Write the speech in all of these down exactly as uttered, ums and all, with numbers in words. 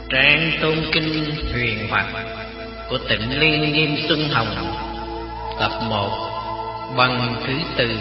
Trang Tôn Kinh Huyền Hoặc của Tịnh Liên Nghiêm Xuân Hồng, tập một, băng thứ tư.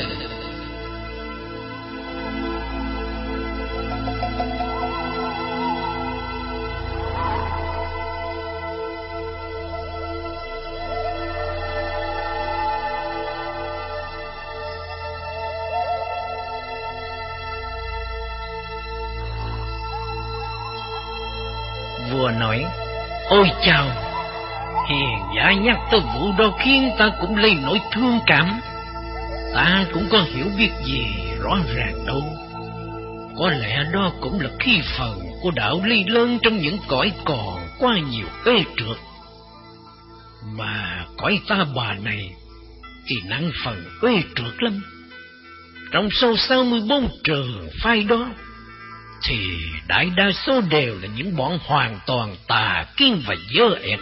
Vua nói: ôi chào, hiền giả nhắc tới vụ đó khiến ta cũng lấy nỗi thương cảm. Ta cũng có hiểu biết gì rõ ràng đâu. Có lẽ đó cũng là khí phần của đạo ly lớn trong những cõi còn quá nhiều ê trượt. Mà cõi ta bà này thì nặng phần ê trượt lắm. Trong số sáu mươi bốn trường phái đó thì đại đa số đều là những bọn hoàn toàn tà kiến và dơ ẹt.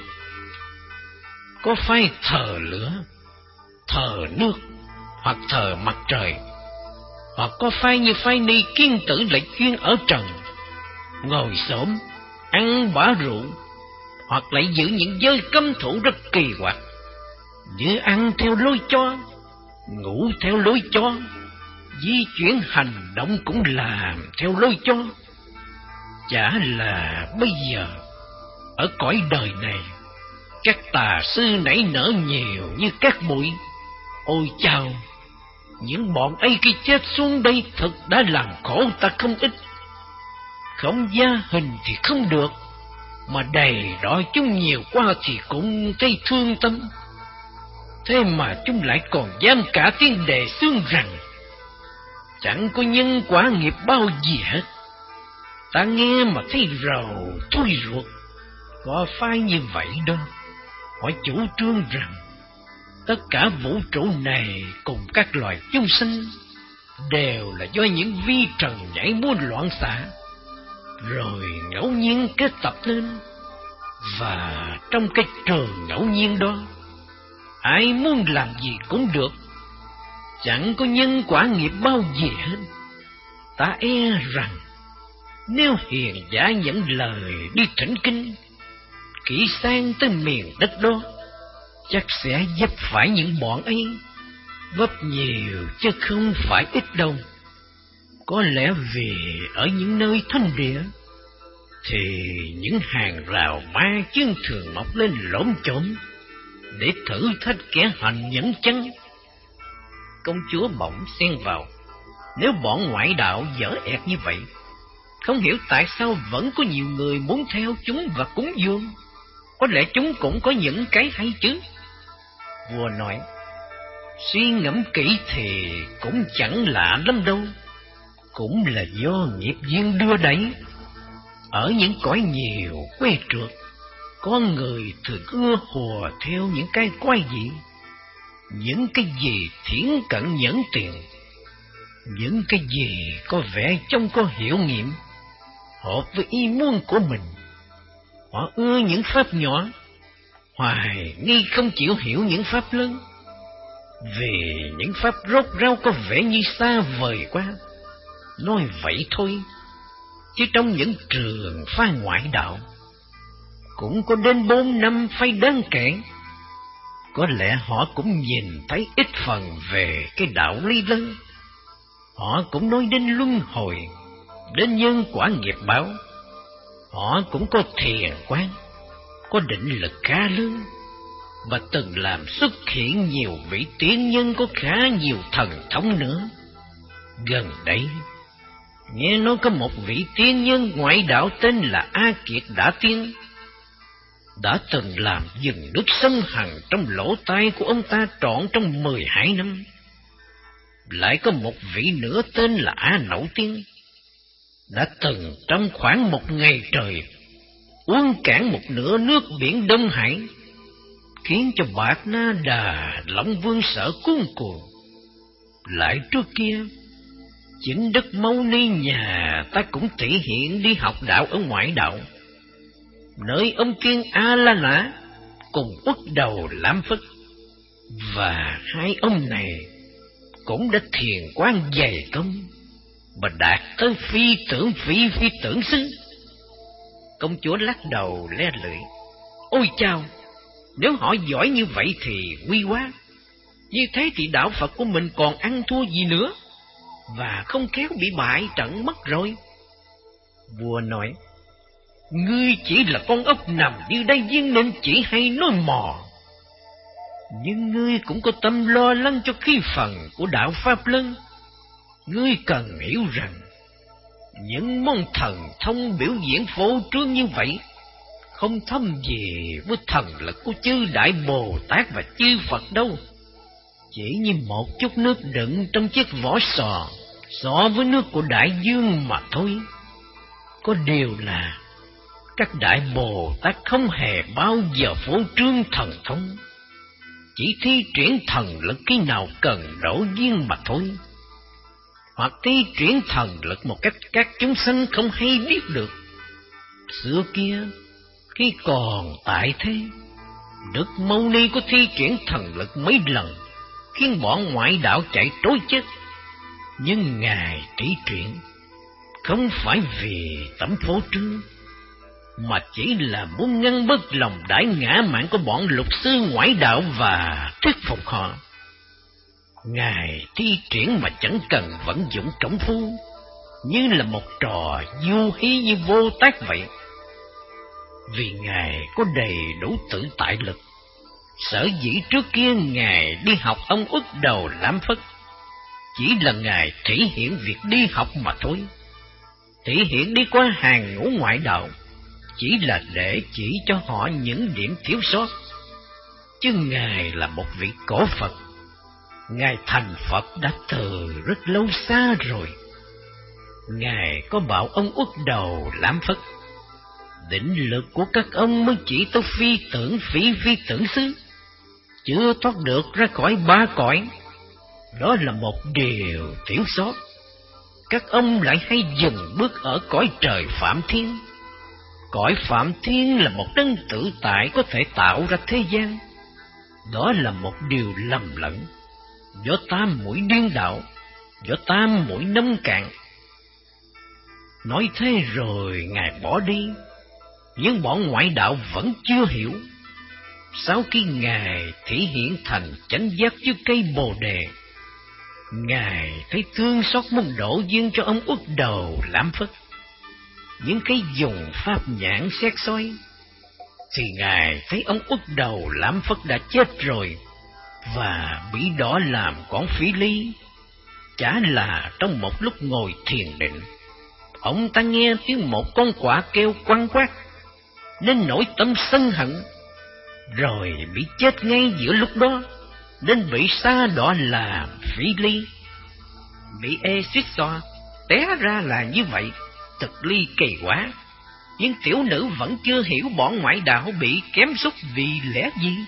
Có phái thờ lửa, thờ nước hoặc thờ mặt trời, hoặc có phái như phái Ni Kiên Tử lại chuyên ở trần, ngồi xổm, ăn bả rượu, hoặc lại giữ những giới cấm thủ rất kỳ quặc, như ăn theo lối chó, ngủ theo lối chó, di chuyển hành động cũng làm theo lối chó. Chả là bây giờ ở cõi đời này các tà sư nảy nở nhiều như các bụi. Ôi chao, những bọn ấy khi chết xuống đây thật đã làm khổ ta không ít. Không gia hình thì không được, mà đầy đọa chúng nhiều quá thì cũng thấy thương tâm. Thế mà chúng lại còn dám cả tiếng đề xướng rằng chẳng có nhân quả nghiệp bao gì hết. Ta nghe mà thấy rầu thui ruột. Có phái như vậy đó, họ chủ trương rằng tất cả vũ trụ này cùng các loài chúng sinh đều là do những vi trần nhảy múa loạn xạ, rồi ngẫu nhiên kết tập lên. Và trong cái trường ngẫu nhiên đó, ai muốn làm gì cũng được, chẳng có nhân quả nghiệp bao gì hết. Ta e rằng nếu hiền giả nhận lời đi thỉnh kinh, kỹ sang tới miền đất đó, chắc sẽ vấp phải những bọn ấy, vấp nhiều chứ không phải ít đâu. Có lẽ vì ở những nơi thánh địa thì những hàng rào ma chướng thường mọc lên lổm chổm để thử thách kẻ hành nhẫn chăng. Công chúa bỗng xen vào: nếu bọn ngoại đạo dở ẹt như vậy, không hiểu tại sao vẫn có nhiều người muốn theo chúng và cúng dường. Có lẽ chúng cũng có những cái hay chứ. Vua nói: suy ngẫm kỹ thì cũng chẳng lạ lắm đâu. Cũng là do nghiệp duyên đưa đẩy. Ở những cõi nhiều quê trượt, có người thường ưa hùa theo những cái quái dị, những cái gì thiển cận nhẫn tiền, những cái gì có vẻ trông có hiệu nghiệm, hợp với ý muốn của mình. Họ ưa những pháp nhỏ, hoài nghi không chịu hiểu những pháp lớn, vì những pháp rốt ráo có vẻ như xa vời quá. Nói vậy thôi, chứ trong những trường phái ngoại đạo cũng có đến bốn năm phái đáng kể. Có lẽ họ cũng nhìn thấy ít phần về cái đạo lý lớn. Họ cũng nói đến luân hồi, đến nhân quả nghiệp báo. Họ cũng có thiền quán, có định lực khá lớn, và từng làm xuất hiện nhiều vị tiên nhân có khá nhiều thần thông nữa. Gần đây nghe nói có một vị tiên nhân ngoại đạo tên là A Kiệt Đã Tiên, đã từng làm dừng nước sông Hằng trong lỗ tai của ông ta trọn trong mười hai năm. Lại có một vị nữa tên là A Nậu Tiên, đã từng trong khoảng một ngày trời uống cạn một nửa nước biển Đông Hải, khiến cho Bạt Na Đà Long Vương sợ cuống cuồng. Lại trước kia, chính Đức Mâu Ni nhà ta cũng thể hiện đi học đạo ở ngoại đạo, nơi ông Kiên A La Nã cùng Uất Đầu Lam Phất. Và hai ông này cũng đã thiền quán dày công và đạt tới phi tưởng phi phi tưởng xứ. Công chúa lắc đầu le lưỡi. Ôi chao, nếu họ giỏi như vậy thì nguy quá. Như thế thì đạo Phật của mình còn ăn thua gì nữa, và không khéo bị bại trận mất rồi. Vua nói, ngươi chỉ là con ốc nằm như đây viên nên chỉ hay nói mò. Nhưng ngươi cũng có tâm lo lắng cho khí phần của đạo Pháp Lân. Ngươi cần hiểu rằng, những môn thần thông biểu diễn phô trương như vậy không thâm gì với thần lực của chư Đại Bồ Tát và chư Phật đâu. Chỉ như một chút nước đựng trong chiếc vỏ sò so với nước của đại dương mà thôi. Có điều là các Đại Bồ Tát không hề bao giờ phô trương thần thông, chỉ thi triển thần lực khi nào cần đổ duyên mà thôi, hoặc thi triển thần lực một cách các chúng sanh không hay biết được. Xưa kia, khi còn tại thế, Đức Mâu Ni có thi triển thần lực mấy lần, khiến bọn ngoại đạo chạy trối chết. Nhưng Ngài trí triển không phải vì tấm phô trương, mà chỉ là muốn ngăn bớt lòng đại ngã mạn của bọn lục sư ngoại đạo và thuyết phục họ. Ngài thi triển mà chẳng cần vận dụng công phu, như là một trò du hí như vô tác vậy. Vì Ngài có đầy đủ tự tại lực, sở dĩ trước kia Ngài đi học ông Uất Đầu Lam Phất, chỉ là Ngài thể hiện việc đi học mà thôi. Thể hiện đi qua hàng ngũ ngoại đạo, chỉ là để chỉ cho họ những điểm thiếu sót. Chứ Ngài là một vị cổ Phật, Ngài thành Phật đã từ rất lâu xa rồi. Ngài có bảo ông Uất Đầu Lam Phất, định lực của các ông mới chỉ tới phi tưởng phỉ phi tưởng xứ, chưa thoát được ra khỏi ba cõi. Đó là một điều thiếu sót. Các ông lại hay dừng bước ở cõi trời Phạm Thiên. Cõi Phạm Thiên là một đấng tự tại có thể tạo ra thế gian. Đó là một điều lầm lẫn, do tam muội điên đạo, do tam muội nông cạn. Nói thế rồi Ngài bỏ đi, nhưng bọn ngoại đạo vẫn chưa hiểu. Sau khi Ngài thể hiện thành chánh giác dưới cây Bồ Đề, Ngài thấy thương xót muốn đổ duyên cho ông Uất Đầu Lam Phất. Những cái dùng pháp nhãn xét soi, thì Ngài thấy ông Uất Đầu Lam Phất đã chết rồi, và bị đỏ làm con phỉ ly. Chả là trong một lúc ngồi thiền định, ông ta nghe tiếng một con quạ kêu quăng quát, nên nổi tâm sân hận, rồi bị chết ngay giữa lúc đó, nên bị sa đọa làm phỉ ly. Bị ê suýt xoa, té ra là như vậy, thật ly kỳ quá. Nhưng tiểu nữ vẫn chưa hiểu bọn ngoại đạo bị kém xúc vì lẽ gì.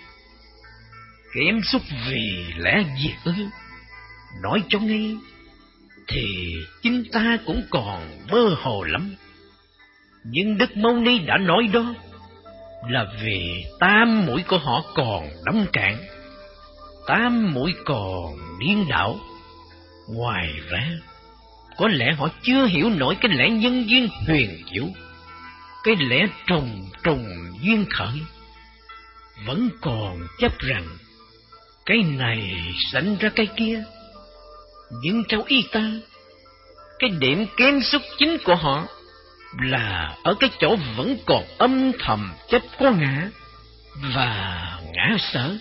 Kém xúc vì lẽ gì ư? Nói cho nghe, thì chính ta cũng còn mơ hồ lắm. Nhưng Đức Mâu Ni đã nói đó là vì tam muội của họ còn đóng cạn, tam muội còn điên đảo. Ngoài ra, có lẽ họ chưa hiểu nổi cái lẽ nhân duyên huyền diệu, cái lẽ trùng trùng duyên khởi. Vẫn còn chấp rằng cái này sanh ra cái kia. Nhưng theo ý ta, cái điểm kém xúc chính của họ là ở cái chỗ vẫn còn âm thầm chấp có ngã và ngã sở.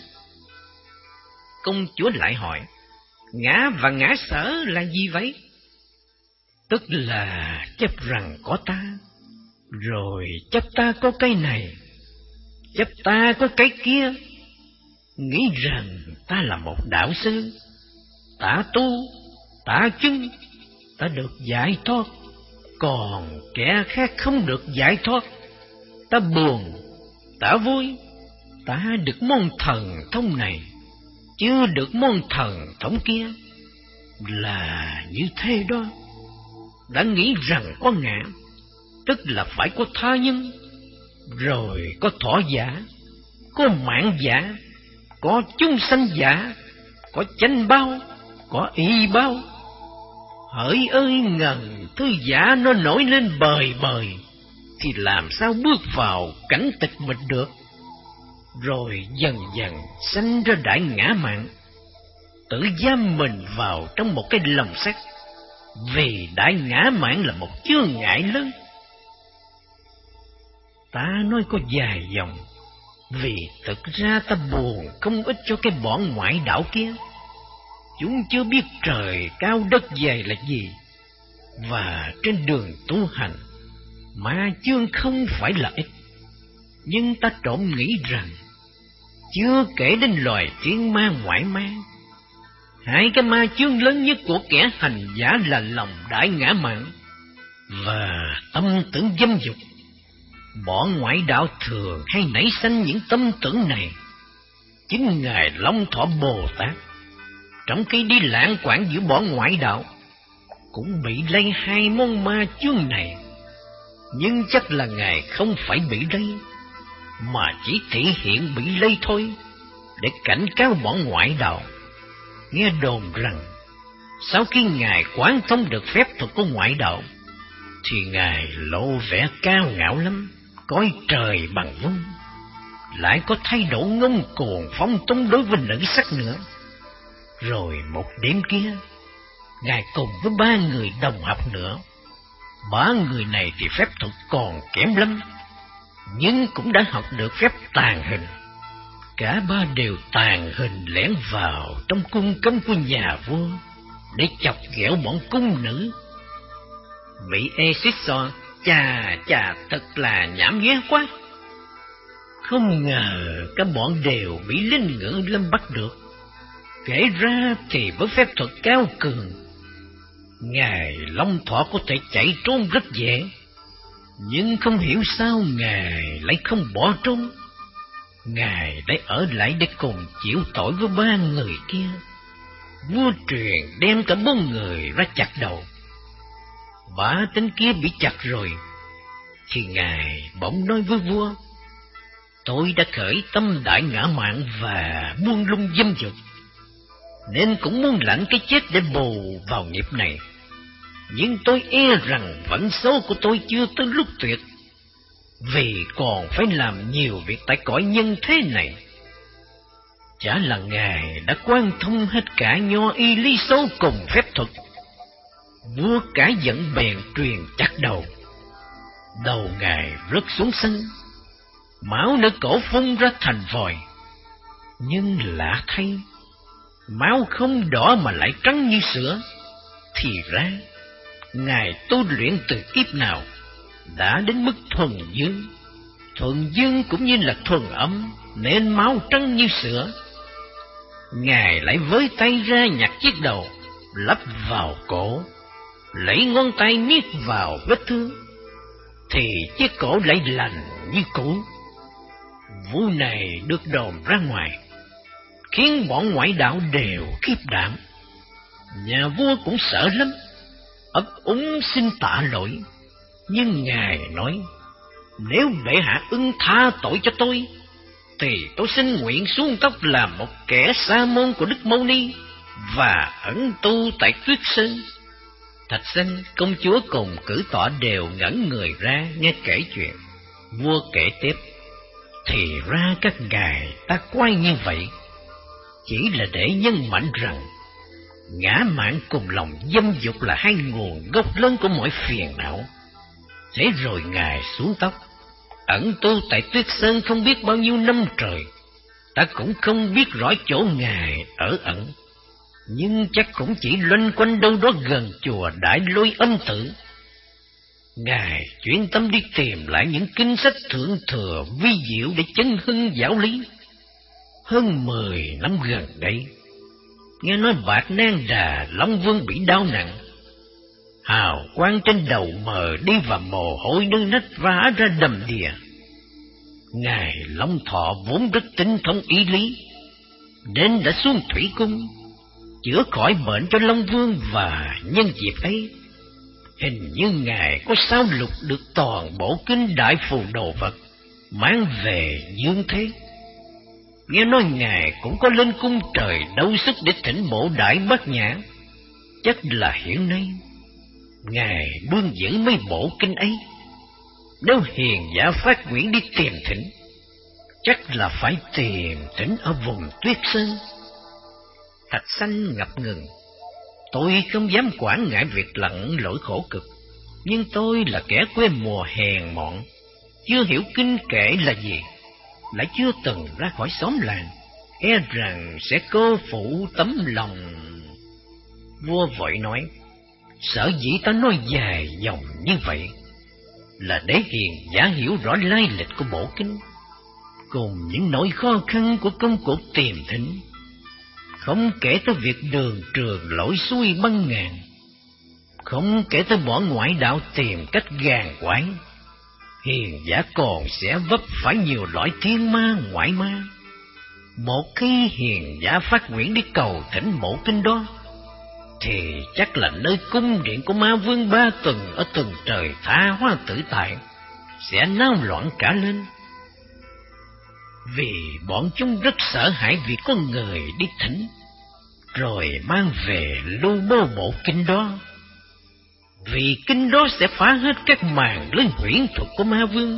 Công chúa lại hỏi, ngã và ngã sở là gì vậy? Tức là chấp rằng có ta, rồi chấp ta có cái này, chấp ta có cái kia, nghĩ rằng ta là một đạo sư, ta tu, ta chứng, ta được giải thoát, còn kẻ khác không được giải thoát. Ta buồn, ta vui, ta được môn thần thông này, chưa được môn thần thông kia, là như thế đó. Đã nghĩ rằng có ngã, tức là phải có tha nhân, rồi có thọ giả, có mạng giả, có chúng sanh giả, có chánh bao, có y bao. Hỡi ơi ngần thứ giả nó nổi lên bời bời, thì làm sao bước vào cảnh tịch mịch được. Rồi dần dần sanh ra đại ngã mạn, tự giam mình vào trong một cái lồng sắt, vì đại ngã mạn là một chướng ngại lớn. Ta nói có dài dòng, vì thực ra ta buồn không ít cho cái bọn ngoại đạo kia. Chúng chưa biết trời cao đất dày là gì, và trên đường tu hành, ma chướng không phải là ít. Nhưng ta trộm nghĩ rằng, chưa kể đến loài thiên ma ngoại ma, hai cái ma chướng lớn nhất của kẻ hành giả là lòng đại ngã mạn và tâm tưởng dâm dục. Bọn ngoại đạo thường hay nảy sinh những tâm tưởng này. Chính Ngài Long Thọ Bồ Tát, trong khi đi lạng quạng giữa bọn ngoại đạo, cũng bị lây hai món ma chướng này. Nhưng chắc là Ngài không phải bị lây, mà chỉ thể hiện bị lây thôi, để cảnh cáo bọn ngoại đạo. Nghe đồn rằng, sau khi Ngài quán thông được phép thuật của ngoại đạo, thì Ngài lộ vẻ cao ngạo lắm, coi trời bằng vung, lại có thái độ ngông cuồng phong túng đối với nữ sắc nữa. Rồi một đêm kia, Ngài cùng với ba người đồng học nữa. Ba người này thì phép thuật còn kém lắm, nhưng cũng đã học được phép tàn hình. Cả ba đều tàn hình lẻn vào trong cung cấm của nhà vua để chọc ghẹo bọn cung nữ. Vị Ê-xít-so, chà chà thật là nhảm nhí quá. Không ngờ các bọn đều bị linh ngữ lâm bắt được. Kể ra thì với phép thuật cao cường, Ngài Long Thọ có thể chạy trốn rất dễ. Nhưng không hiểu sao Ngài lại không bỏ trốn. Ngài đã ở lại để cùng chịu tội với ba người kia. Vua truyền đem cả bốn người ra chặt đầu. Ba tên kia bị chặt rồi, thì Ngài bỗng nói với vua: tôi đã khởi tâm đại ngã mạn và buông lung dâm dục, nên cũng muốn lãnh cái chết để bù vào nghiệp này. Nhưng tôi e rằng vận số của tôi chưa tới lúc tuyệt, vì còn phải làm nhiều việc tại cõi nhân thế này. Chả là Ngài đã quan thông hết cả nho y lý số cùng phép thuật. Vua cả giận bèn truyền chặt đầu. Đầu Ngài rớt xuống sân, máu nơi cổ phun ra thành vòi. Nhưng lạ thay, máu không đỏ mà lại trắng như sữa. Thì ra Ngài tu luyện từ kiếp nào đã đến mức thuần dương. Thuần dương cũng như là thuần âm, nên máu trắng như sữa. Ngài lại với tay ra nhặt chiếc đầu, lắp vào cổ, lấy ngón tay miết vào vết thương, thì chiếc cổ lại lành như cũ. Vụ này được đồn ra ngoài, khiến bọn ngoại đạo đều khiếp đảm. Nhà vua cũng sợ lắm, ấp úng xin tạ lỗi. Nhưng Ngài nói: nếu bệ hạ ưng tha tội cho tôi, thì tôi xin nguyện xuống tóc làm một kẻ sa môn của Đức Mâu Ni và ẩn tu tại Tuyết Sơn. Thạch Sanh, công chúa cùng Cử Tọa đều ngẩn người ra nghe kể chuyện. Vua kể tiếp: thì ra các ngài ta quay như vậy, chỉ là để nhấn mạnh rằng ngã mạn cùng lòng dâm dục là hai nguồn gốc lớn của mọi phiền não. Thế rồi Ngài xuống tóc, ẩn tu tại Tuyết Sơn không biết bao nhiêu năm trời. Ta cũng không biết rõ chỗ Ngài ở ẩn, nhưng chắc cũng chỉ loanh quanh đâu đó gần chùa Đại Lôi Âm Tự. Ngài chuyên tâm đi tìm lại những kinh sách thượng thừa vi diệu để chấn hưng giáo lý. Hơn mười năm gần đây, nghe nói Bạch Nang Đà Long Vương bị đau nặng, hào quang trên đầu mờ đi và mồ hôi nước nách vã ra đầm đìa. Ngài Long Thọ vốn rất tinh thông ý lý, nên đã xuống thủy cung chữa khỏi bệnh cho Long Vương, và nhân dịp ấy, hình như Ngài có sao lục được toàn bộ kinh Đại Phù Đồ Vật mang về dương thế. Nghe nói Ngài cũng có lên cung trời đấu sức để thỉnh bộ Đại Bát Nhã. Chắc là hiện nay Ngài đương giữ mấy bộ kinh ấy. Nếu hiền giả phát nguyện đi tìm thỉnh, chắc là phải tìm thỉnh ở vùng Tuyết Sơn. Thạch Sanh ngập ngừng. Tôi không dám quản ngại việc lặn lội khổ cực, nhưng tôi là kẻ quê mùa hèn mọn, chưa hiểu kinh kệ là gì, lại chưa từng ra khỏi xóm làng, e rằng sẽ cô phụ tấm lòng. Vua vội nói, sở dĩ ta nói dài dòng như vậy là để hiền giả hiểu rõ lai lịch của bộ kinh, cùng những nỗi khó khăn của công cuộc tìm thỉnh, không kể tới việc đường trường lội xuôi băng ngàn, không kể tới bỏ ngoại đạo tìm cách gàn quái. Hiền giả còn sẽ vấp phải nhiều loại thiên ma ngoại ma. Một khi hiền giả phát nguyện đi cầu thỉnh bộ kinh đó, thì chắc là nơi cung điện của ma vương Ba Tuần ở từng trời tha hóa tử tại sẽ náo loạn cả lên. Vì bọn chúng rất sợ hãi việc có người đi thỉnh, rồi mang về lưu bô bộ kinh đó. Vì kinh đó sẽ phá hết các màn lên huyễn thuật của ma vương,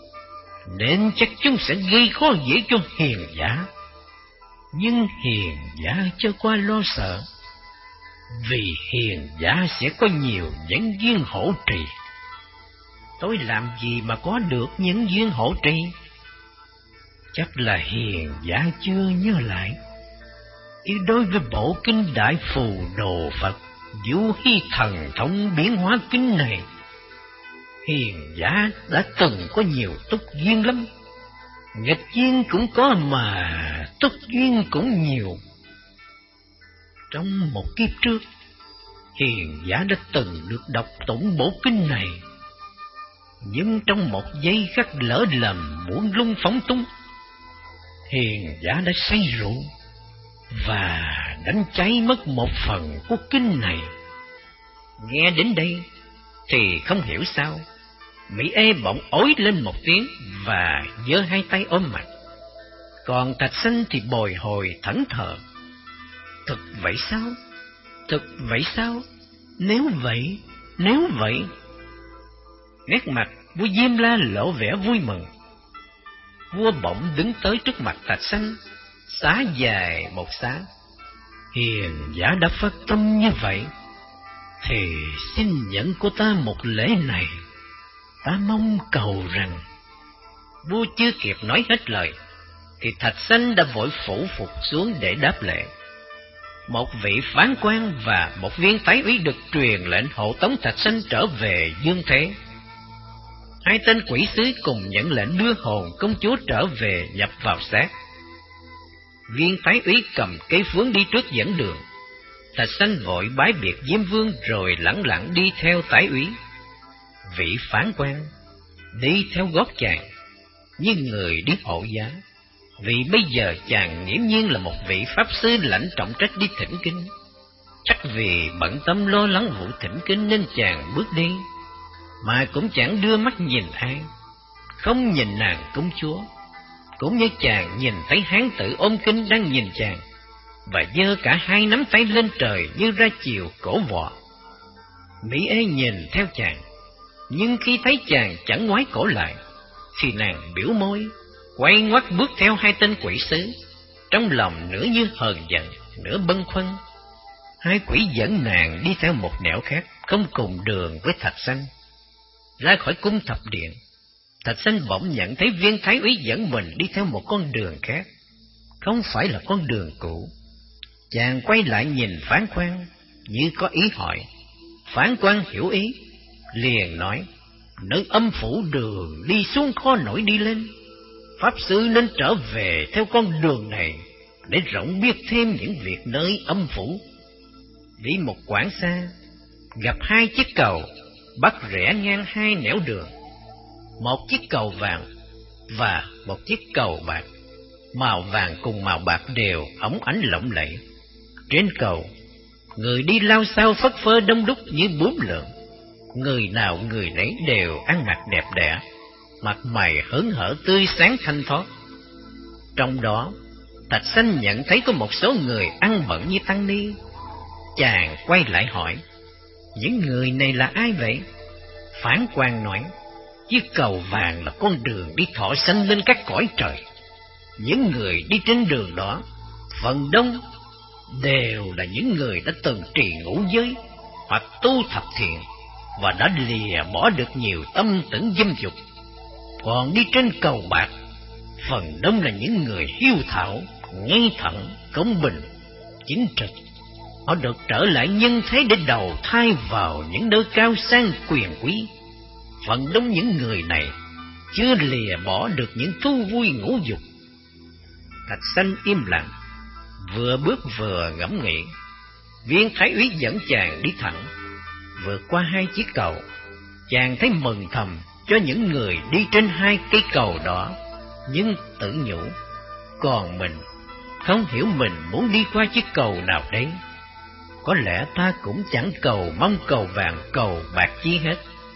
nên chắc chúng sẽ gây khó dễ cho hiền giả. Nhưng hiền giả cho qua lo sợ, vì hiền giả sẽ có nhiều nhân duyên hỗ trì. Tôi làm gì mà có được những duyên hỗ trì? Chắc là hiền giả chưa nhớ lại. Chứ đối với bộ kinh Đại Phù Đồ Phật Vũ Hy Thần Thông Biến Hóa kinh này, hiền giả đã từng có nhiều túc duyên lắm. Nghịch duyên cũng có mà túc duyên cũng nhiều. Trong một kiếp trước, hiền giả đã từng được đọc tụng bộ kinh này, nhưng trong một giây khắc lỡ lầm muốn lung phóng túng, hiền giả đã say rượu và đánh cháy mất một phần của kinh này. Nghe đến đây thì không hiểu sao Mỹ Ê bỗng ối lên một tiếng và giơ hai tay ôm mặt, còn Thạch Sanh thì bồi hồi thẫn thờ. Thực vậy sao? Thực vậy sao? Nếu vậy, nếu vậy. Nét mặt vua Diêm La lộ vẻ vui mừng. Vua bỗng đứng tới trước mặt Thạch Sanh, xá dài một xá. Hiền giả đã phát tâm như vậy, thì xin nhận của ta một lễ này. Ta mong cầu rằng... Vua chưa kịp nói hết lời, thì Thạch Sanh đã vội phủ phục xuống để đáp lễ. Một vị phán quan và một viên thái úy được truyền lệnh hộ tống Thạch Sanh trở về dương thế. Hai tên quỷ sứ cùng nhận lệnh đưa hồn công chúa trở về nhập vào xác. Viên thái úy cầm cây phướng đi trước dẫn đường. Thạch Sanh vội bái biệt Diêm Vương rồi lẳng lặng đi theo thái úy. Vị phán quan đi theo gót chàng như người đi hộ giá, vì bây giờ chàng nghiễm nhiên là một vị pháp sư lãnh trọng trách đi thỉnh kinh. Chắc vì bận tâm lo lắng vụ thỉnh kinh nên chàng bước đi, mà cũng chẳng đưa mắt nhìn ai, không nhìn nàng công chúa, cũng như chàng nhìn thấy hán tử ôm kinh đang nhìn chàng, và giơ cả hai nắm tay lên trời như ra chiều cổ vọ. Mỹ Ê nhìn theo chàng, nhưng khi thấy chàng chẳng ngoái cổ lại, thì nàng biểu môi, quay ngoắt bước theo hai tên quỷ sứ, trong lòng nửa như hờn giận, nửa bâng khuâng. Hai quỷ dẫn nàng đi theo một nẻo khác, không cùng đường với Thạch Sanh. Ra khỏi cung thập điện, Thạch Sanh bỗng nhận thấy viên thái úy dẫn mình đi theo một con đường khác, không phải là con đường cũ. Chàng quay lại nhìn phán quan, như có ý hỏi. Phán quan hiểu ý, liền nói, nơi âm phủ đường đi xuống khó nổi đi lên. Pháp sư nên trở về theo con đường này, để rộng biết thêm những việc nơi âm phủ. Đi một quãng xa, gặp hai chiếc cầu, bắt rẽ ngang hai nẻo đường. Một chiếc cầu vàng và một chiếc cầu bạc, màu vàng cùng màu bạc đều óng ánh lộng lẫy. Trên cầu, người đi lao sao phất phơ đông đúc như bướm lượn. Người nào người nấy đều ăn mặc đẹp đẽ, mặt mày hớn hở tươi sáng thanh thoát. Trong đó, Thạch Sanh nhận thấy có một số người ăn bận như tăng ni. Chàng quay lại hỏi, những người này là ai vậy? Phán quan nói, Chiếc cầu vàng là con đường đi thọ sanh lên các cõi trời. Những người đi trên đường đó, phần đông đều là những người đã từng trì ngũ giới hoặc tu thập thiện và đã lìa bỏ được nhiều tâm tưởng dâm dục. Còn đi trên cầu bạc, phần đông là những người hiếu thảo, ngay thẳng, công bình, chính trực. Họ được trở lại nhân thế để đầu thai vào những nơi cao sang quyền quý. Phần đông những người này chưa lìa bỏ được những thú vui ngũ dục. Thạch Sanh im lặng, vừa bước vừa ngẫm nghĩ. Viên thái úy dẫn chàng đi thẳng. Vượt qua hai chiếc cầu, chàng thấy mừng thầm cho những người đi trên hai cây cầu đó, nhưng tự nhủ, còn mình không hiểu mình muốn đi qua chiếc cầu nào đấy. Có lẽ ta cũng chẳng cầu mong cầu vàng cầu bạc chi hết.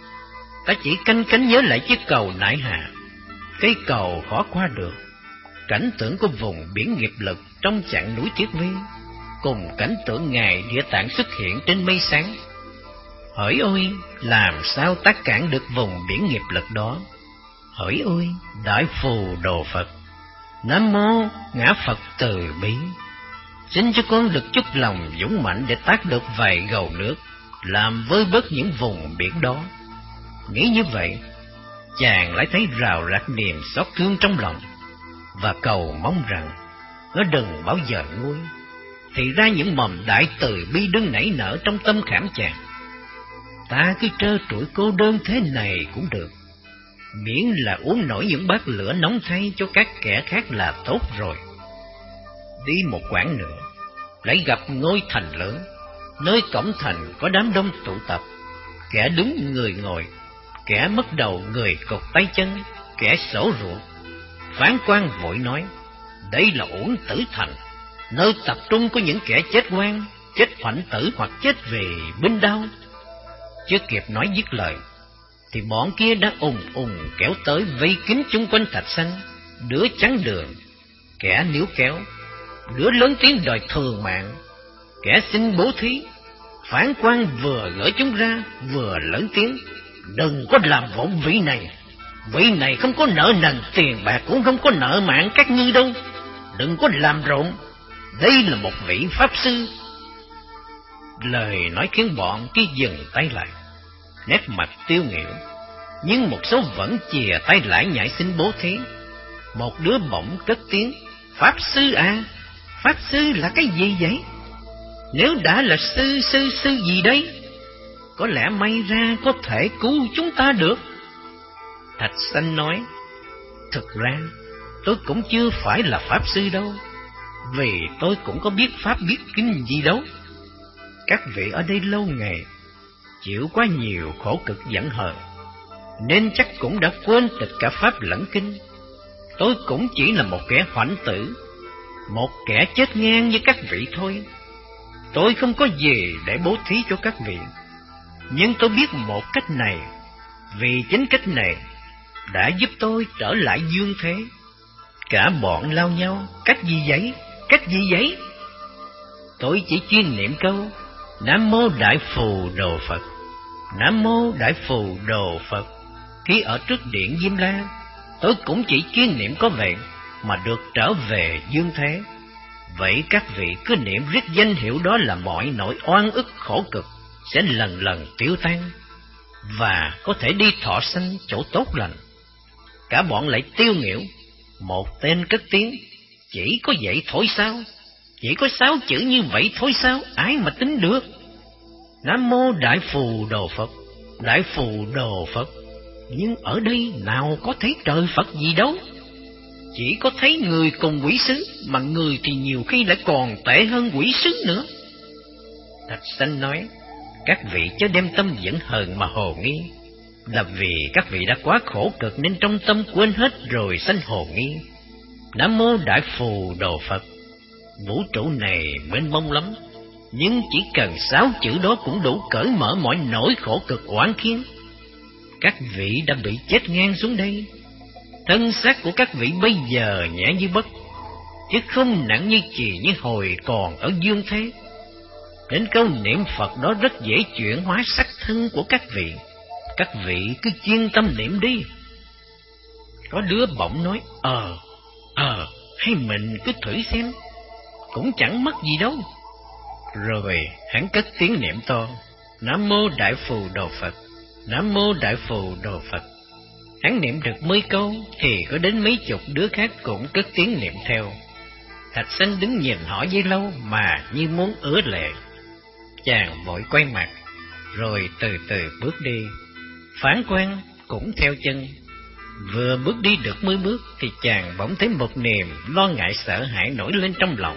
Ta chỉ canh cánh nhớ lại chiếc cầu nại hà. Cây cầu khó qua được. Cảnh tượng của vùng biển nghiệp lực trong chặng núi Tuyết Vi, cùng cảnh tượng ngài Địa Tạng xuất hiện trên mây sáng. Hỡi ôi, làm sao ta cản được vùng biển nghiệp lực đó? Hỡi ôi, Đại Phù Đồ Phật, Nam Mô Ngã Phật Từ Bi, xin cho con được chút lòng dũng mạnh để tác được vài gầu nước, làm vơi bớt những vùng biển đó. Nghĩ như vậy, chàng lại thấy rào rạc niềm xót thương trong lòng, và cầu mong rằng nó đừng bao giờ nguôi. Thì ra những mầm đại từ bi đương nảy nở trong tâm khảm chàng. Ta cứ trơ trụi cô đơn thế này cũng được, miễn là uống nổi những bát lửa nóng thay cho các kẻ khác là tốt rồi. Đi một quãng nữa, lại gặp ngôi thành lớn. Nơi cổng thành có đám đông tụ tập, kẻ đứng người ngồi, kẻ mất đầu người cột tay chân, kẻ sổ ruột. Phán quan vội nói, đây là Uổng Tử Thành, nơi tập trung của những kẻ chết oan, chết hoạnh tử hoặc chết vì binh đao. Chưa kịp nói dứt lời, thì bọn kia đã ùng ùng kéo tới vây kín chung quanh Thạch Sanh, đứa chắn đường, kẻ níu kéo, đứa lớn tiếng đòi thường mạng, kẻ xin bố thí. Phán quan vừa gỡ chúng ra, vừa lớn tiếng, đừng có làm vọng vị này. Vị này không có nợ nần tiền bạc, cũng không có nợ mạng các ngươi đâu. Đừng có làm rộn, đây là một vị pháp sư. Lời nói khiến bọn kia dừng tay lại, nét mặt tiêu nghỉu, nhưng một số vẫn chìa tay lại nhảy xin bố thí. Một đứa bỗng cất tiếng, pháp sư à, pháp sư là cái gì vậy? Nếu đã là sư, sư, sư gì đấy? Có lẽ may ra có thể cứu chúng ta được. Thạch Sanh nói, thực ra tôi cũng chưa phải là pháp sư đâu, vì tôi cũng có biết pháp biết kinh gì đâu. Các vị ở đây lâu ngày, chịu quá nhiều khổ cực giận hờn, nên chắc cũng đã quên tịch cả pháp lẫn kinh. Tôi cũng chỉ là một kẻ hoạnh tử, một kẻ chết ngang như các vị thôi. Tôi không có gì để bố thí cho các vị, nhưng tôi biết một cách này, vì chính cách này đã giúp tôi trở lại dương thế. Cả bọn lao nhau, cách gì vậy, cách gì vậy? Tôi chỉ chuyên niệm câu Nam Mô Đại Phù Đồ Phật, Nam Mô Đại Phù Đồ Phật. Khi ở trước điện Diêm La, tôi cũng chỉ chuyên niệm có vậy mà được trở về dương thế. Vậy các vị cứ niệm riết danh hiệu đó là mọi nỗi oan ức khổ cực sẽ lần lần tiêu tan, và có thể đi thọ sanh chỗ tốt lành. Cả bọn lại tiêu nghỉu. Một tên cất tiếng, chỉ có vậy thôi sao? Chỉ có sáu chữ như vậy thôi sao? Ai mà tính được? Nam Mô Đại Phù Đồ Phật, Đại Phù Đồ Phật. Nhưng ở đây nào có thấy trời Phật gì đâu, chỉ có thấy người cùng quỷ sứ, mà người thì nhiều khi lại còn tệ hơn quỷ sứ nữa. Thạch Sanh nói, các vị chớ đem tâm giận hờn mà hồ nghi, là vì các vị đã quá khổ cực nên trong tâm quên hết rồi sanh hồ nghi. Nam Mô Đại Phù Đồ Phật. Vũ trụ này mênh mông lắm, nhưng chỉ cần sáu chữ đó cũng đủ cởi mở mọi nỗi khổ cực oán khiến. Các vị đã bị chết ngang xuống đây, thân xác của các vị bây giờ nhẹ như bất, chứ không nặng như chì như hồi còn ở dương thế. Đến câu niệm Phật đó rất dễ chuyển hóa sắc thân của các vị, Các vị cứ chuyên tâm niệm đi. Có đứa bỗng nói, Ờ, ờ, hay mình cứ thử xem, cũng chẳng mất gì đâu. Rồi hắn cất tiếng niệm to, Nam Mô Đại Phù Đồ Phật, Nam Mô Đại Phù Đồ Phật. Hắn niệm được mấy câu thì có đến mấy chục đứa khác cũng cất tiếng niệm theo. Thạch Sanh đứng nhìn họ dây lâu mà như muốn ứa lệ. Chàng vội quay mặt, rồi từ từ bước đi. Phán quan cũng theo chân. Vừa bước đi được mươi bước thì chàng bỗng thấy một niềm lo ngại sợ hãi nổi lên trong lòng.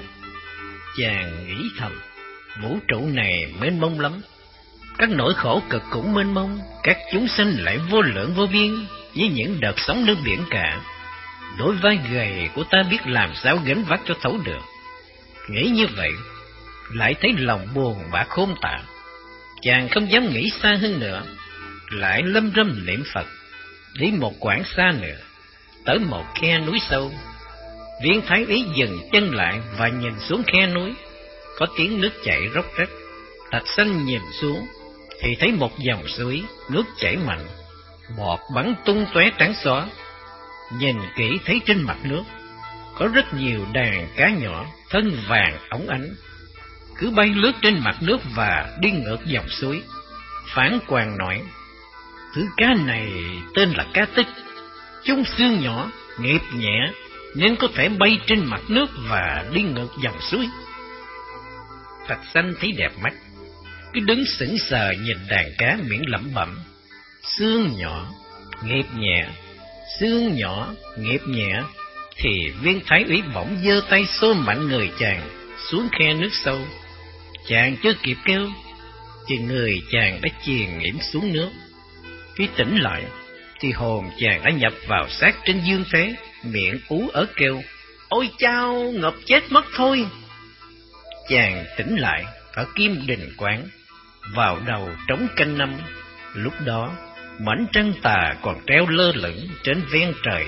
Chàng nghĩ thầm, vũ trụ này mênh mông lắm, các nỗi khổ cực cũng mênh mông, các chúng sinh lại vô lượng vô biên với những đợt sóng nước biển cả. Đôi vai gầy của ta biết làm sao gánh vác cho thấu được. Nghĩ như vậy, lại thấy lòng buồn bã khôn tả. Chàng không dám nghĩ xa hơn nữa, lại lâm râm niệm Phật. Đi một quãng xa nữa, tới một khe núi sâu. Viên thái úy dừng chân lại và nhìn xuống khe núi. Có tiếng nước chảy róc rách. Thạch Sanh nhìn xuống thì thấy một dòng suối, nước chảy mạnh, bọt bắn tung tóe trắng xóa. Nhìn kỹ thấy trên mặt nước có rất nhiều đàn cá nhỏ, thân vàng óng ánh, cứ bay lướt trên mặt nước và đi ngược dòng suối. Phán quan nói, thứ cá này tên là cá tích, chúng xương nhỏ, nghiệp nhẹ, nên có thể bay trên mặt nước và đi ngược dòng suối. Thạch Sanh thấy đẹp mắt, cứ đứng sững sờ nhìn đàn cá miệng lẩm bẩm, xương nhỏ, nghiệp nhẹ, xương nhỏ, nghiệp nhẹ. Thì viên thái úy bỗng giơ tay xô mạnh người chàng xuống khe nước sâu. Chàng chưa kịp kêu thì người chàng đã chìm nghỉm xuống nước. Khi tỉnh lại thì hồn chàng đã nhập vào xác trên dương thế, miệng ú ớ kêu, ôi chao, ngập chết mất thôi. Chàng tỉnh lại ở Kim Đình Quán vào đầu trống canh năm. Lúc đó mảnh trăng tà còn treo lơ lửng trên ven trời.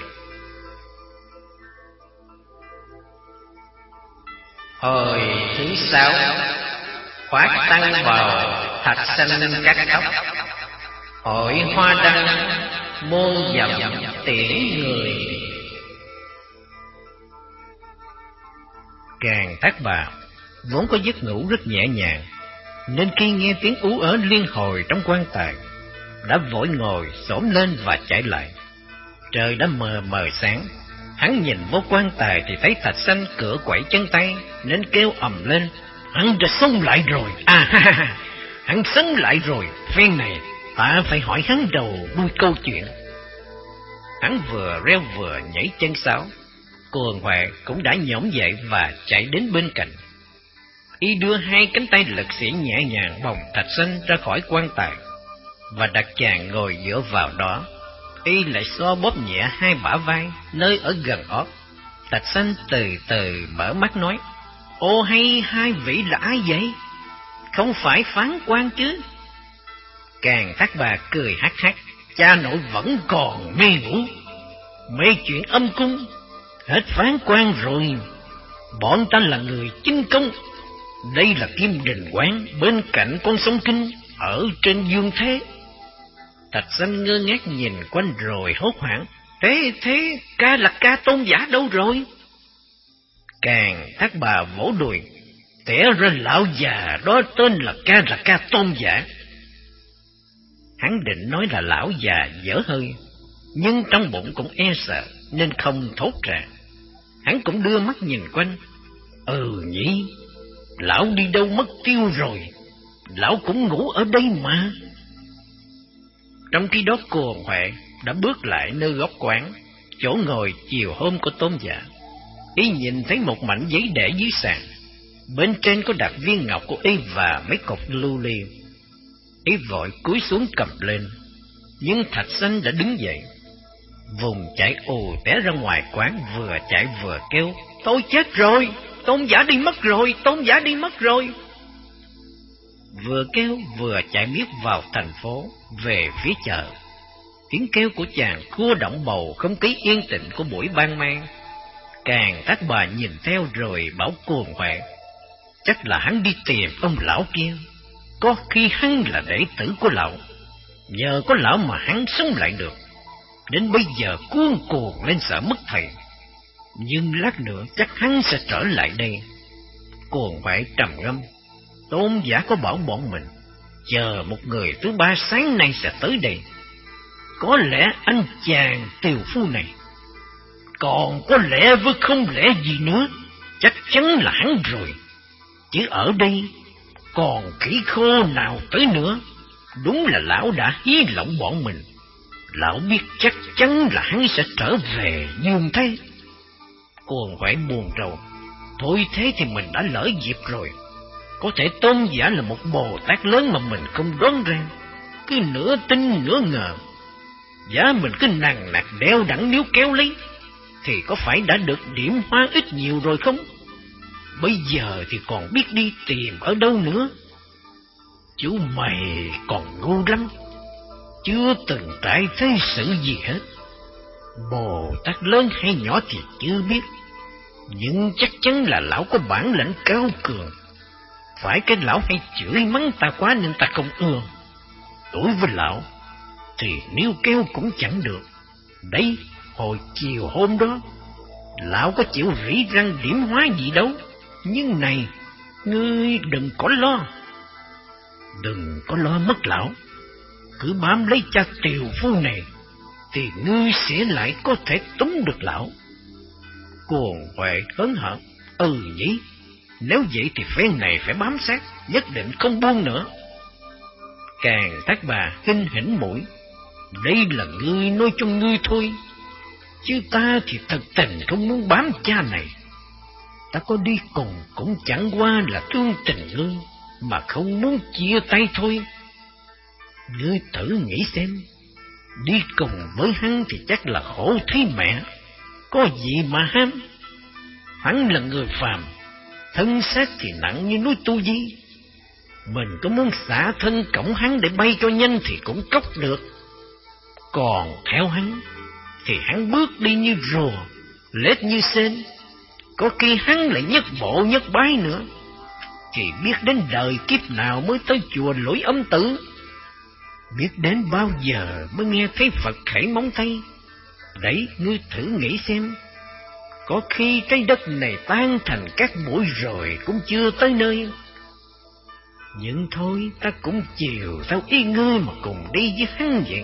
Hồi thứ sáu, khoác tăng vào Thạch Sanh cắt tóc. Hội hoa đăng môn dặm tiễn người. Càng Thác Bà vốn có giấc ngủ rất nhẹ nhàng, nên khi nghe tiếng ú ớ liên hồi trong quan tài, đã vội ngồi xổm lên và chạy lại. Trời đã mờ mờ sáng, hắn nhìn vô quan tài thì thấy Thạch Sanh cửa quẩy chân tay, nên kêu ầm lên, hắn đã sống lại rồi. À ha ha, hắn sống lại rồi. Phen này ta phải hỏi hắn đầu đuôi câu chuyện. Hắn vừa reo vừa nhảy chân sáo. Cuồng Huệ cũng đã nhổm dậy và chạy đến bên cạnh. Y đưa hai cánh tay lực sĩ nhẹ nhàng bồng Thạch Sanh ra khỏi quan tài và đặt chàng ngồi dựa vào đó. Y lại xoa bóp nhẹ hai bả vai, nơi ở gần ót. Thạch Sanh từ từ mở mắt nói, ô hay, hai vị là ai vậy? Không phải phán quan chứ? Càng Thác Bà cười hắc hắc, cha nội vẫn còn mê ngủ, mê chuyện âm cung. Hết phán quan rồi, bọn ta là người chính công. Đây là Kim Đình Quán bên cạnh con sông Kinh, ở trên dương thế. Thạch Sanh ngơ ngác nhìn quanh rồi hốt hoảng, Thế, thế, ca là ca tôn giả đâu rồi? Càng Thác Bà vỗ đùi, té ra lão già đó tên là ca là ca tôn giả. Hắn định nói là lão già dở hơi, nhưng trong bụng cũng e sợ nên không thốt ra. Hắn cũng đưa mắt nhìn quanh, ừ nhỉ, lão đi đâu mất tiêu rồi, lão cũng ngủ ở đây mà. Trong khi đó Cuồng Huệ đã bước lại nơi góc quán, chỗ ngồi chiều hôm của tôn giả. Y nhìn thấy một mảnh giấy để dưới sàn, bên trên có đặt viên ngọc của y và mấy cục lưu ly. Y vội cúi xuống cầm lên, nhưng Thạch Sanh đã đứng dậy, vùng chạy ù té ra ngoài quán, vừa chạy vừa kêu, tôi chết rồi, tôn giả đi mất rồi, tôn giả đi mất rồi. Vừa kêu vừa chạy miết vào thành phố, về phía chợ. Tiếng kêu của chàng khua động bầu không khí yên tĩnh của buổi ban mai. Càng Thác Bà nhìn theo rồi bảo Cuồng Huệ, chắc là hắn đi tìm ông lão kia, có khi hắn là đệ tử của lão. Nhờ có lão mà hắn sống lại được. Đến bây giờ cuống cuồng lên sợ mất thầy. Nhưng lát nữa chắc hắn sẽ trở lại đây. Cuồng phải trầm ngâm. Tôn giả có bảo bọn mình chờ một người thứ ba sáng nay sẽ tới đây. Có lẽ anh chàng tiều phu này, còn có lẽ với không lẽ gì nữa, chắc chắn là hắn rồi. Chứ ở đây còn khỉ khô nào tới nữa. Đúng là lão đã hí lộng bọn mình. Lão biết chắc chắn là hắn sẽ trở về dương thế. Còn phải buồn rầu. Thôi thế thì mình đã lỡ dịp rồi. Có thể Tôn giả là một Bồ Tát lớn mà mình không đoán ra. Cứ nửa tin nửa ngờ. Giá mình cứ nằng nặc đeo đẳng níu kéo lấy, thì có phải đã được điểm hóa ít nhiều rồi không? Bây giờ thì còn biết đi tìm ở đâu nữa. Chú mày còn ngu lắm. Chưa từng trải thấy sự gì hết. Bồ Tát lớn hay nhỏ thì chưa biết, nhưng chắc chắn là lão có bản lĩnh cao cường. Phải cái lão hay chửi mắng ta quá nên ta không ưa. Đối với lão thì níu kéo cũng chẳng được. Đấy, hồi chiều hôm đó lão có chịu rỉ răng điểm hóa gì đâu. Nhưng này, ngươi đừng có lo. Đừng có lo mất lão. Cứ bám lấy cha tiều phu này, thì ngươi sẽ lại có thể túm được lão. Cuồng Huệ hớn hở. Ừ nhỉ, nếu vậy thì phen này phải bám sát, nhất định không buông nữa. Càng Thác Bà hinh hỉnh mũi. Đây là ngươi nói cho ngươi thôi, chứ ta thì thật tình không muốn bám cha này. Ta có đi cùng cũng chẳng qua là thương tình ngươi, mà không muốn chia tay thôi. Ngươi thử nghĩ xem, đi cùng với hắn thì chắc là khổ thấy mẹ. Có gì mà ham. Hắn là người phàm, thân xác thì nặng như núi Tu Di. Mình có muốn xả thân cổng hắn để bay cho nhanh thì cũng cốc được. Còn theo hắn thì hắn bước đi như rùa, lết như sên. Có khi hắn lại nhất bộ nhất bái nữa, thì biết đến đời kiếp nào mới tới chùa Lỗi Âm Tử. Biết đến bao giờ mới nghe thấy Phật khẩy móng tay. Đấy, ngươi thử nghĩ xem, có khi trái đất này tan thành các bụi rồi cũng chưa tới nơi. Nhưng thôi, ta cũng chiều theo ý ngươi mà cùng đi với hắn vậy.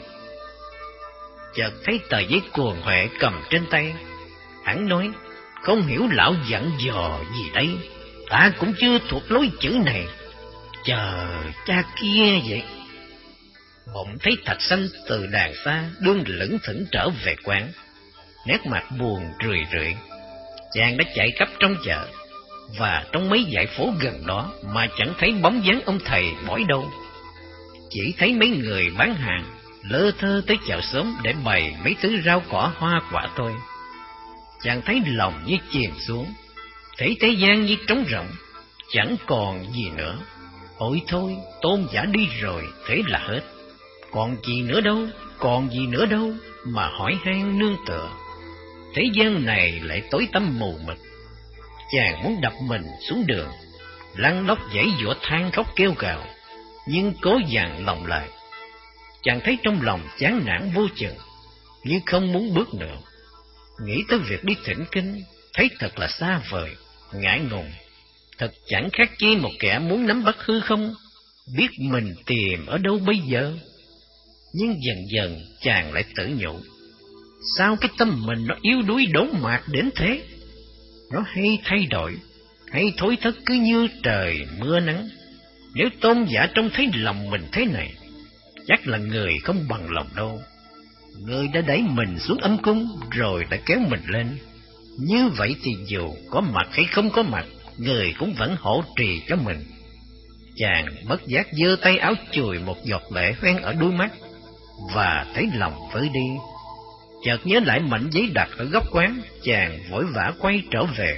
Chợt thấy tờ giấy Cuồng Huệ cầm trên tay. Hắn nói, không hiểu lão dặn dò gì đây. Ta cũng chưa thuộc lối chữ này. Chờ cha kia vậy. Bỗng thấy Thạch Sanh từ đàn xa đương lững thững trở về quán, nét mặt buồn rười rượi. Chàng đã chạy khắp trong chợ và trong mấy dãy phố gần đó mà chẳng thấy bóng dáng ông thầy bói đâu. Chỉ thấy mấy người bán hàng lơ thơ tới chợ sớm để bày mấy thứ rau cỏ hoa quả thôi. Chàng thấy lòng như chìm xuống, thấy thế gian như trống rỗng, chẳng còn gì nữa. Ôi thôi, Tôn giả đi rồi, thế là hết. Còn gì nữa đâu, còn gì nữa đâu mà hỏi han nương tựa. Thế gian này lại tối tăm mù mịt. Chàng muốn đập mình xuống đường, lăn lóc giãy giụa than khóc kêu gào, nhưng cố dằn lòng lại. Chàng thấy trong lòng chán nản vô chừng, nhưng không muốn bước nữa. Nghĩ tới việc đi thỉnh kinh, thấy thật là xa vời, ngại ngùng. Thật chẳng khác chi một kẻ muốn nắm bắt hư không, biết mình tìm ở đâu bây giờ. Nhưng dần dần chàng lại tự nhủ, sao cái tâm mình nó yếu đuối đốn mạc đến thế? Nó hay thay đổi, hay thối thất cứ như trời mưa nắng. Nếu Tôn giả trông thấy lòng mình thế này, chắc là người không bằng lòng đâu. Người đã đẩy mình xuống âm cung rồi đã kéo mình lên. Như vậy thì dù có mặt hay không có mặt, người cũng vẫn hỗ trì cho mình. Chàng bất giác giơ tay áo chùi một giọt lệ hoen ở đuôi mắt, và thấy lòng vơi đi. Chợt nhớ lại mảnh giấy đặt ở góc quán, chàng vội vã quay trở về.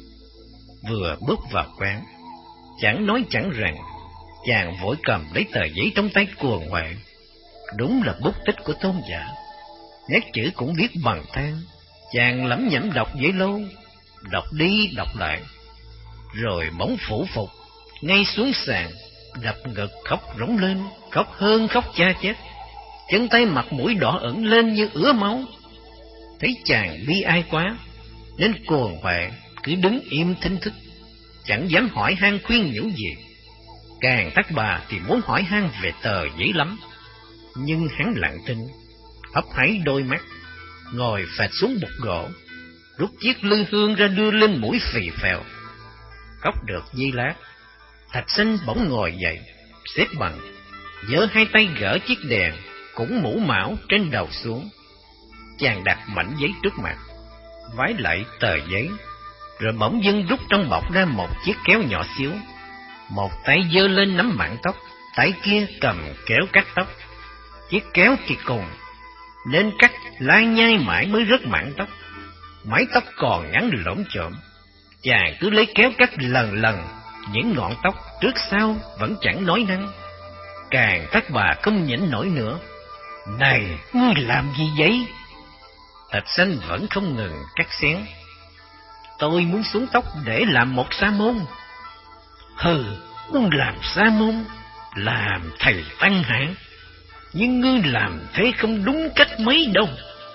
Vừa bước vào quán, chẳng nói chẳng rằng, chàng vội cầm lấy tờ giấy trong tay Cuồng Huệ. Đúng là bút tích của Tôn giả, nét chữ cũng viết bằng than. Chàng lẩm nhẩm đọc dễ lâu, đọc đi đọc lại, rồi bỗng phủ phục, ngay xuống sàn, đập ngực khóc rống lên, khóc hơn khóc cha chết. chân tay mặt mũi đỏ ửng lên như ứa máu. Thấy chàng bi ai quá, nên cuồng huệ cứ đứng im thinh thức, chẳng dám hỏi han khuyên nhủ gì. Càng Thác Bà thì muốn hỏi han về tờ giấy lắm, nhưng hắn lặng thinh, hấp háy đôi mắt, ngồi phệt xuống bục gỗ, rút chiếc lư hương ra đưa lên mũi phì phèo. Khóc được giây lát, Thạch Sanh bỗng ngồi dậy, xếp bằng, giơ hai tay gỡ chiếc đèn cũng mũ mão trên đầu xuống. Chàng đặt mảnh giấy trước mặt, vái lại tờ giấy, rồi bỗng dưng rút trong bọc ra một chiếc kéo nhỏ xíu. Một tay giơ lên nắm mảng tóc, tay kia cầm kéo cắt tóc. Chiếc kéo thì cùng, nên cắt lai nhai mãi mới rớt mảng tóc. Mái tóc còn ngắn lổm chổm, chàng cứ lấy kéo cắt lần lần, những ngọn tóc trước sau vẫn chẳng nói năng. Càng Thác Bà không nhịn nổi nữa. Này, ngươi làm gì vậy? Thạch Sanh vẫn không ngừng cắt xén. Tôi muốn xuống tóc để làm một sa môn. Hừ, muốn làm sa môn, làm thầy tăng hạng, nhưng ngươi làm thế không đúng cách mấy đâu.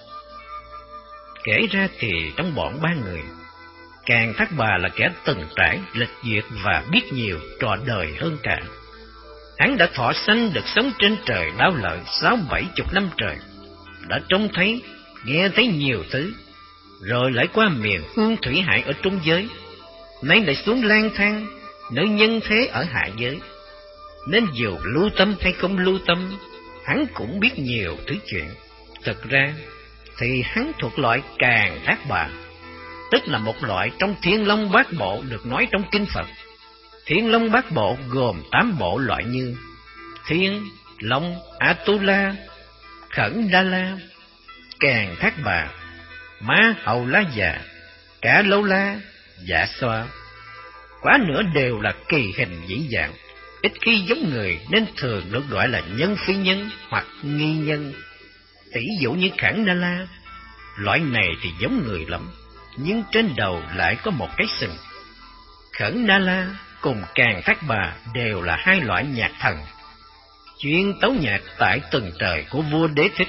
Kể ra thì trong bọn ba người, Càng Thác Bà là kẻ từng trải, lịch duyệt và biết nhiều trò đời hơn cả. Hắn đã thọ sanh được sống trên trời đao lợi sáu bảy chục năm trời, đã trông thấy, nghe thấy nhiều thứ, rồi lại qua miền hương thủy hải ở trung giới, nay lại xuống lang thang nơi nhân thế ở hạ giới. Nên dù lưu tâm hay không lưu tâm, hắn cũng biết nhiều thứ chuyện. Thực ra thì hắn thuộc loại Càng Thác Bà, tức là một loại trong Thiên Long Bát Bộ được nói trong kinh Phật. Thiên Long Bát Bộ gồm tám bộ loại như Thiên, Long, Atula, Khẩn Đa La, Càng Thác Bà, Ma Hầu La Già, Cả Lâu La, Dạ Xoa. Quá nữa đều là kỳ hình dĩ dạng, ít khi giống người nên thường được gọi là nhân phi nhân hoặc nghi nhân. Tỷ dụ như Khẩn Đa La, loại này thì giống người lắm, nhưng trên đầu lại có một cái sừng. Khẩn Đa La cùng Càng Thác Bà đều là hai loại nhạc thần, chuyên tấu nhạc tại từng trời của vua Đế Thích.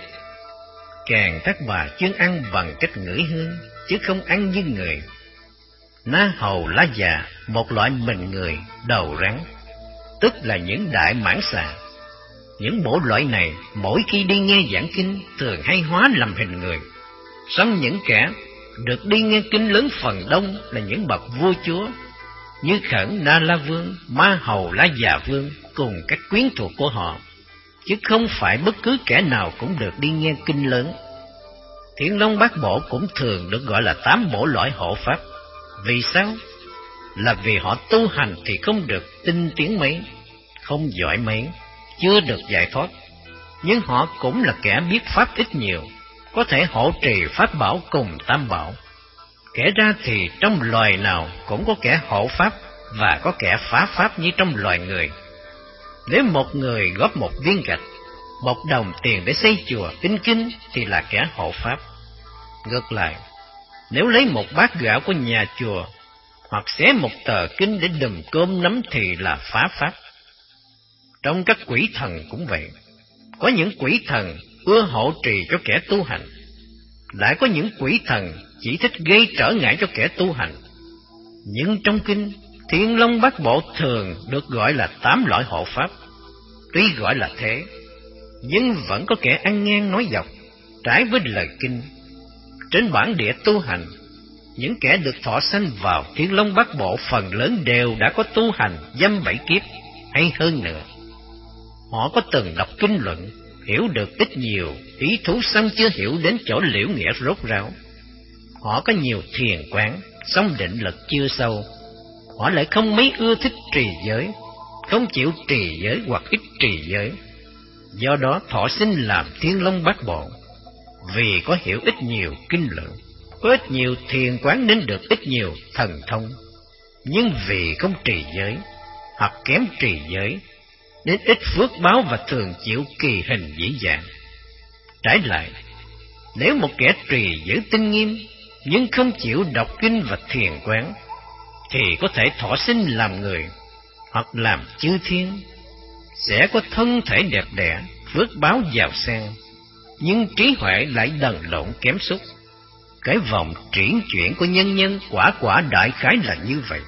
Càng Thác Bà chuyên ăn bằng cách ngửi hương, chứ không ăn như người. Na Hầu La Già, một loại mình người, đầu rắn, tức là những đại mãng xà. Những bộ loại này mỗi khi đi nghe giảng kinh thường hay hóa làm hình người. Song những kẻ được đi nghe kinh lớn phần đông là những bậc vua chúa, như Khẩn Đa La Vương, Ma Hầu La Già Vương cùng các quyến thuộc của họ, chứ không phải bất cứ kẻ nào cũng được đi nghe kinh lớn. Thiên Long Bát Bộ cũng thường được gọi là tám bộ loại hộ pháp. Vì sao? Là vì họ tu hành thì không được tinh tiến mấy, không giỏi mấy, chưa được giải thoát, nhưng họ cũng là kẻ biết pháp ít nhiều, có thể hộ trì pháp bảo cùng tam bảo. Kể ra thì trong loài nào cũng có kẻ hộ pháp và có kẻ phá pháp như trong loài người. Nếu một người góp một viên gạch, một đồng tiền để xây chùa tinh kinh thì là kẻ hộ pháp. Ngược lại, nếu lấy một bát gạo của nhà chùa hoặc xé một tờ kinh để đùm cơm nắm thì là phá pháp. Trong các quỷ thần cũng vậy, có những quỷ thần ưa hộ trì cho kẻ tu hành, lại có những quỷ thần chỉ thích gây trở ngại cho kẻ tu hành. Nhưng trong kinh Thiên Long Bát Bộ thường được gọi là tám loại hộ pháp. Tuy gọi là thế, nhưng vẫn có kẻ ăn ngang nói dọc, trái với lời kinh. Trên bản địa tu hành, những kẻ được thọ sanh vào Thiên Long Bát Bộ phần lớn đều đã có tu hành dăm bảy kiếp hay hơn nữa. Họ có từng đọc kinh luận, hiểu được ít nhiều ý thú, song chưa hiểu đến chỗ liễu nghĩa rốt ráo. Họ có nhiều thiền quán, song định lực chưa sâu. Họ lại không mấy ưa thích trì giới, không chịu trì giới hoặc ít trì giới. Do đó thọ sinh làm Thiên Long Bát Bộ. Vì có hiểu ít nhiều kinh luận, có ít nhiều thiền quán nên được ít nhiều thần thông. Nhưng vì không trì giới, hoặc kém trì giới, nên ít phước báo và thường chịu kỳ hình dĩ dạng. Trái lại, nếu một kẻ trì giới tinh nghiêm, nhưng không chịu đọc kinh và thiền quán, thì có thể thọ sinh làm người, hoặc làm chư thiên, sẽ có thân thể đẹp đẽ, phước báo giàu sang, nhưng trí huệ lại đần lộn kém sút. Cái vòng triển chuyển của nhân nhân quả quả đại khái là như vậy.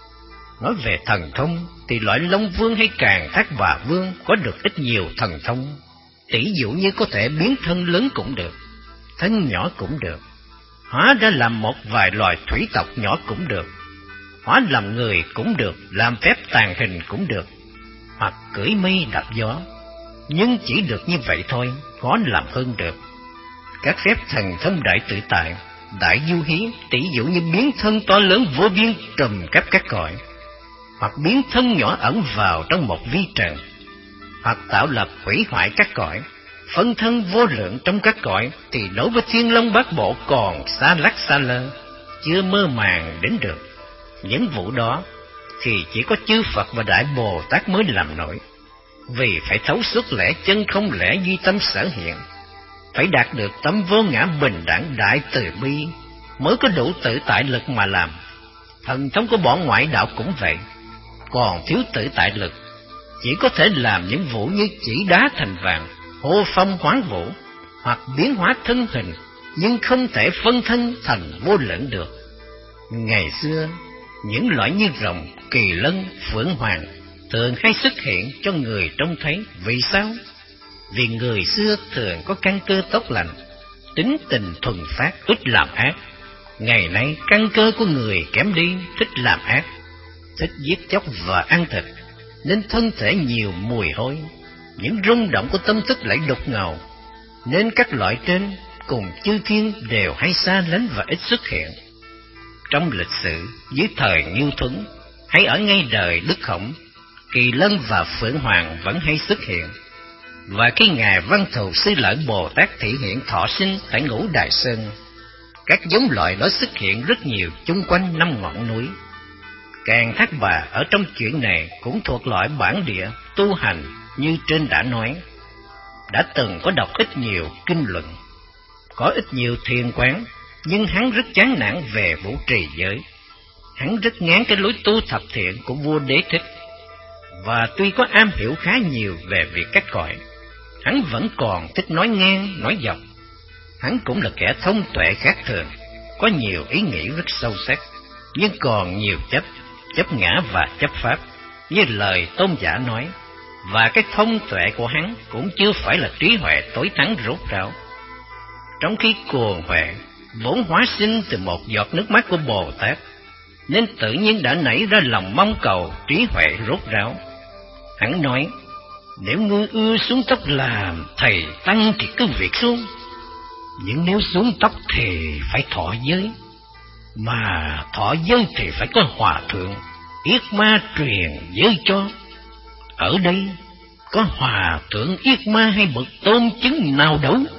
Nói về thần thông thì loại Long Vương hay Càn Thác Bà Vương có được ít nhiều thần thông. Tỷ dụ như có thể biến thân lớn cũng được, thân nhỏ cũng được, hóa ra làm một vài loài thủy tộc nhỏ cũng được, hóa làm người cũng được, làm phép tàn hình cũng được, hoặc cưỡi mây đạp gió. Nhưng chỉ được như vậy thôi, khó làm hơn được. Các phép thần thông đại tự tại, đại du hí, tỷ dụ như biến thân to lớn vô biên trùm khắp các cõi, hoặc biến thân nhỏ ẩn vào trong một vi trần, hoặc tạo lập hủy hoại các cõi, phân thân vô lượng trong các cõi, thì đối với Thiên Long Bát Bộ còn xa lắc xa lơ, chưa mơ màng đến được. Những vụ đó thì chỉ có chư Phật và Đại Bồ Tát mới làm nổi, vì phải thấu suốt lẽ chân không lẽ duy tâm sở hiện, phải đạt được tâm vô ngã bình đẳng đại từ bi mới có đủ tự tại lực mà làm. Thần thông của bọn ngoại đạo cũng vậy, còn thiếu tự tại lực, chỉ có thể làm những vụ như chỉ đá thành vàng, hô phong hoán vũ, hoặc biến hóa thân hình, nhưng không thể phân thân thành vô lượng được. Ngày xưa, những loại như rồng, kỳ lân, phượng hoàng thường hay xuất hiện cho người trông thấy. Vì sao? Vì người xưa thường có căn cơ tốt lành, tính tình thuần phát, ít làm ác. Ngày nay căn cơ của người kém đi, thích làm ác, thích giết chóc và ăn thịt, nên thân thể nhiều mùi hôi. Những rung động của tâm thức lại đục ngầu, nên các loại trên cùng chư thiên đều hay xa lánh và ít xuất hiện. Trong lịch sử, dưới thời Như Thuấn hay ở ngay đời Đức Khổng, kỳ lân và phượng hoàng vẫn hay xuất hiện. Và khi Ngài Văn Thù Sư Lợi Bồ Tát thị hiện thọ sinh tại Ngũ Đài Sơn, các giống loại đó xuất hiện rất nhiều chung quanh năm ngọn núi. Càn Thác Bà ở trong chuyện này cũng thuộc loại bản địa tu hành như trên đã nói. Đã từng có đọc ít nhiều kinh luận, có ít nhiều thiền quán, nhưng hắn rất chán nản về vũ trì giới. Hắn rất ngán cái lối tu thập thiện của vua Đế Thích, và tuy có am hiểu khá nhiều về việc các cõi, hắn vẫn còn thích nói ngang nói dọc. Hắn cũng là kẻ thông tuệ khác thường, có nhiều ý nghĩ rất sâu sắc, nhưng còn nhiều chấp, chấp ngã và chấp pháp, như lời Tôn Giả nói. Và cái thông tuệ của hắn cũng chưa phải là trí huệ tối thắng rốt ráo. Trong khi cuồng huệ vốn hóa sinh từ một giọt nước mắt của Bồ Tát, nên tự nhiên đã nảy ra lòng mong cầu trí huệ rốt ráo. Hắn nói, nếu ngươi ưa xuống tóc làm thầy tăng thì cứ việc xuống, nhưng nếu xuống tóc thì phải thọ giới, mà thọ giới thì phải có hòa thượng Yết Ma truyền giới cho. Ở đây có hòa thượng Yết Ma hay bậc tôn chứng nào đâu?